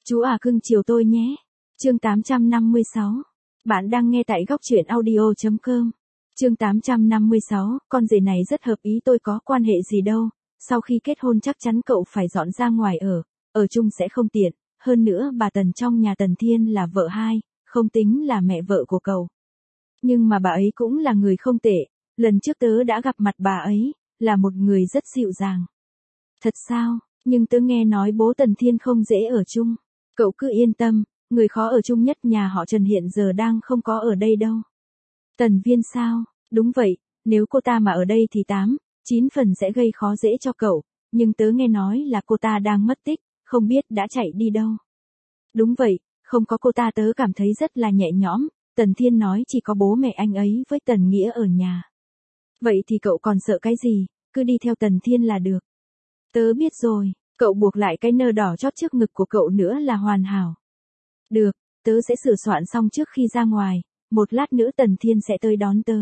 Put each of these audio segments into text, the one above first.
Chú à cưng chiều tôi nhé. Chương 856. Bạn đang nghe tại góc truyện audio.com. Chương 856, con rể này rất hợp ý tôi, có quan hệ gì đâu. Sau khi kết hôn chắc chắn cậu phải dọn ra ngoài ở chung sẽ không tiện. Hơn nữa bà Tần trong nhà Tần Thiên là vợ hai, không tính là mẹ vợ của cậu. Nhưng mà bà ấy cũng là người không tệ. Lần trước tớ đã gặp mặt bà ấy, là một người rất dịu dàng. Thật sao? Nhưng tớ nghe nói bố Tần Thiên không dễ ở chung. Cậu cứ yên tâm, người khó ở chung nhất nhà họ Trần hiện giờ đang không có ở đây đâu. Tần Viên sao? Đúng vậy, nếu cô ta mà ở đây thì 8-9 phần sẽ gây khó dễ cho cậu, nhưng tớ nghe nói là cô ta đang mất tích, không biết đã chạy đi đâu. Đúng vậy, không có cô ta tớ cảm thấy rất là nhẹ nhõm, Tần Thiên nói chỉ có bố mẹ anh ấy với Tần Nghĩa ở nhà. Vậy thì cậu còn sợ cái gì, cứ đi theo Tần Thiên là được. Tớ biết rồi, cậu buộc lại cái nơ đỏ chót trước ngực của cậu nữa là hoàn hảo. Được, tớ sẽ sửa soạn xong trước khi ra ngoài, một lát nữa Tần Thiên sẽ tới đón tớ.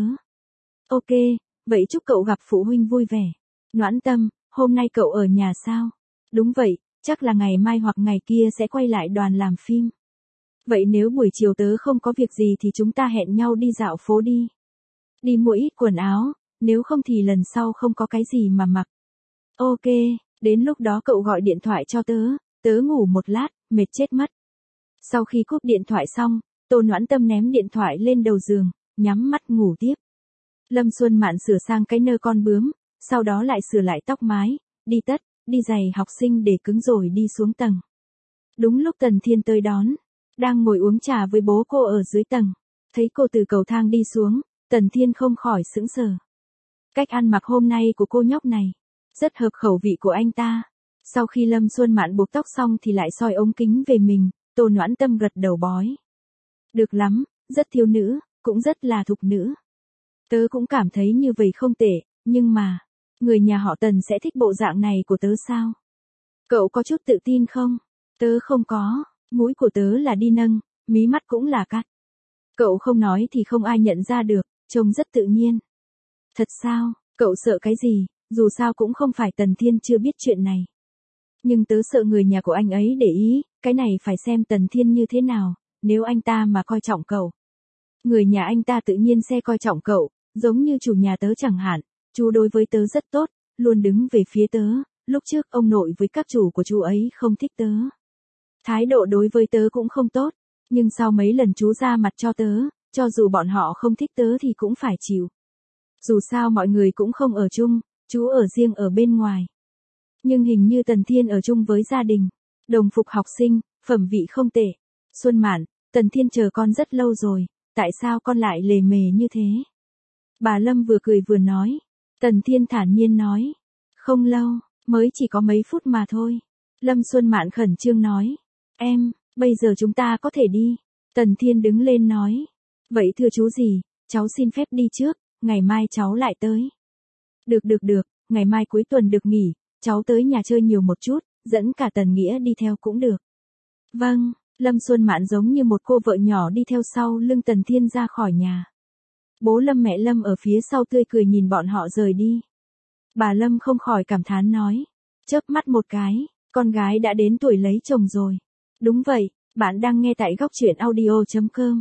Ok, vậy chúc cậu gặp phụ huynh vui vẻ. Noãn Tâm, hôm nay cậu ở nhà sao? Đúng vậy, chắc là ngày mai hoặc ngày kia sẽ quay lại đoàn làm phim. Vậy nếu buổi chiều tớ không có việc gì thì chúng ta hẹn nhau đi dạo phố đi. Đi mua ít quần áo, nếu không thì lần sau không có cái gì mà mặc. Ok, đến lúc đó cậu gọi điện thoại cho tớ ngủ một lát, mệt chết mất. Sau khi cúp điện thoại xong, Tô Noãn Tâm ném điện thoại lên đầu giường, nhắm mắt ngủ tiếp. Lâm Xuân Mạn sửa sang cái nơ con bướm, sau đó lại sửa lại tóc mái, đi tất, đi giày học sinh để cứng rồi đi xuống tầng. Đúng lúc Tần Thiên tới đón, đang ngồi uống trà với bố cô ở dưới tầng, thấy cô từ cầu thang đi xuống, Tần Thiên không khỏi sững sờ. Cách ăn mặc hôm nay của cô nhóc này, rất hợp khẩu vị của anh ta. Sau khi Lâm Xuân Mạn buộc tóc xong thì lại soi ống kính về mình, Tô Noãn Tâm gật đầu bói. Được lắm, rất thiếu nữ, cũng rất là thục nữ. Tớ cũng cảm thấy như vậy không tệ, nhưng mà, người nhà họ Tần sẽ thích bộ dạng này của tớ sao? Cậu có chút tự tin không? Tớ không có, mũi của tớ là đi nâng, mí mắt cũng là cắt. Cậu không nói thì không ai nhận ra được, trông rất tự nhiên. Thật sao, cậu sợ cái gì, dù sao cũng không phải Tần Thiên chưa biết chuyện này. Nhưng tớ sợ người nhà của anh ấy để ý, cái này phải xem Tần Thiên như thế nào, nếu anh ta mà coi trọng cậu. Người nhà anh ta tự nhiên sẽ coi trọng cậu, giống như chủ nhà tớ chẳng hạn, chú đối với tớ rất tốt, luôn đứng về phía tớ, lúc trước ông nội với các chủ của chú ấy không thích tớ. Thái độ đối với tớ cũng không tốt, nhưng sau mấy lần chú ra mặt cho tớ, cho dù bọn họ không thích tớ thì cũng phải chịu. Dù sao mọi người cũng không ở chung, chú ở riêng ở bên ngoài. Nhưng hình như Tần Thiên ở chung với gia đình, đồng phục học sinh, phẩm vị không tệ. Xuân Mạn, Tần Thiên chờ con rất lâu rồi, tại sao con lại lề mề như thế? Bà Lâm vừa cười vừa nói. Tần Thiên thản nhiên nói. Không lâu, mới chỉ có mấy phút mà thôi. Lâm Xuân Mạn khẩn trương nói. Em, bây giờ chúng ta có thể đi. Tần Thiên đứng lên nói. Vậy thưa chú gì, cháu xin phép đi trước, ngày mai cháu lại tới. Được, ngày mai cuối tuần được nghỉ, cháu tới nhà chơi nhiều một chút, dẫn cả Tần Nghĩa đi theo cũng được. Vâng, Lâm Xuân Mạn giống như một cô vợ nhỏ đi theo sau lưng Tần Thiên ra khỏi nhà. Bố Lâm mẹ Lâm ở phía sau tươi cười nhìn bọn họ rời đi. Bà Lâm không khỏi cảm thán nói. Chớp mắt một cái, con gái đã đến tuổi lấy chồng rồi. Đúng vậy, bạn đang nghe tại góc truyện audio.com.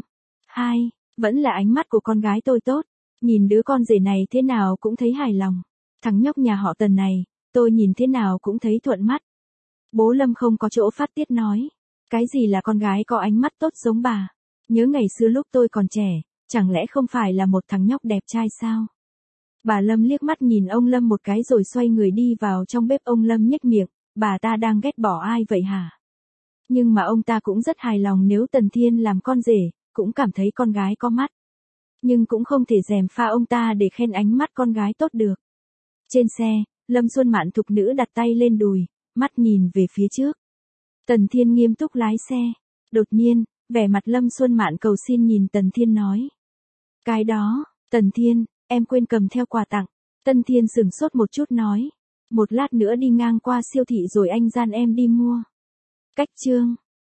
Vẫn là ánh mắt của con gái tôi tốt. Nhìn đứa con rể này thế nào cũng thấy hài lòng. Thằng nhóc nhà họ Tần này, tôi nhìn thế nào cũng thấy thuận mắt. Bố Lâm không có chỗ phát tiết nói. Cái gì là con gái có ánh mắt tốt giống bà? Nhớ ngày xưa lúc tôi còn trẻ, chẳng lẽ không phải là một thằng nhóc đẹp trai sao? Bà Lâm liếc mắt nhìn ông Lâm một cái rồi xoay người đi vào trong bếp. Ông Lâm nhếch miệng, bà ta đang ghét bỏ ai vậy hả? Nhưng mà ông ta cũng rất hài lòng nếu Tần Thiên làm con rể, cũng cảm thấy con gái có mắt. Nhưng cũng không thể gièm pha ông ta để khen ánh mắt con gái tốt được. Trên xe, Lâm Xuân Mạn thục nữ đặt tay lên đùi, mắt nhìn về phía trước. Tần Thiên nghiêm túc lái xe. Đột nhiên, vẻ mặt Lâm Xuân Mạn cầu xin nhìn Tần Thiên nói. Cái đó, Tần Thiên, em quên cầm theo quà tặng. Tần Thiên sửng sốt một chút nói. Một lát nữa đi ngang qua siêu thị rồi anh gian em đi mua. Cách chương.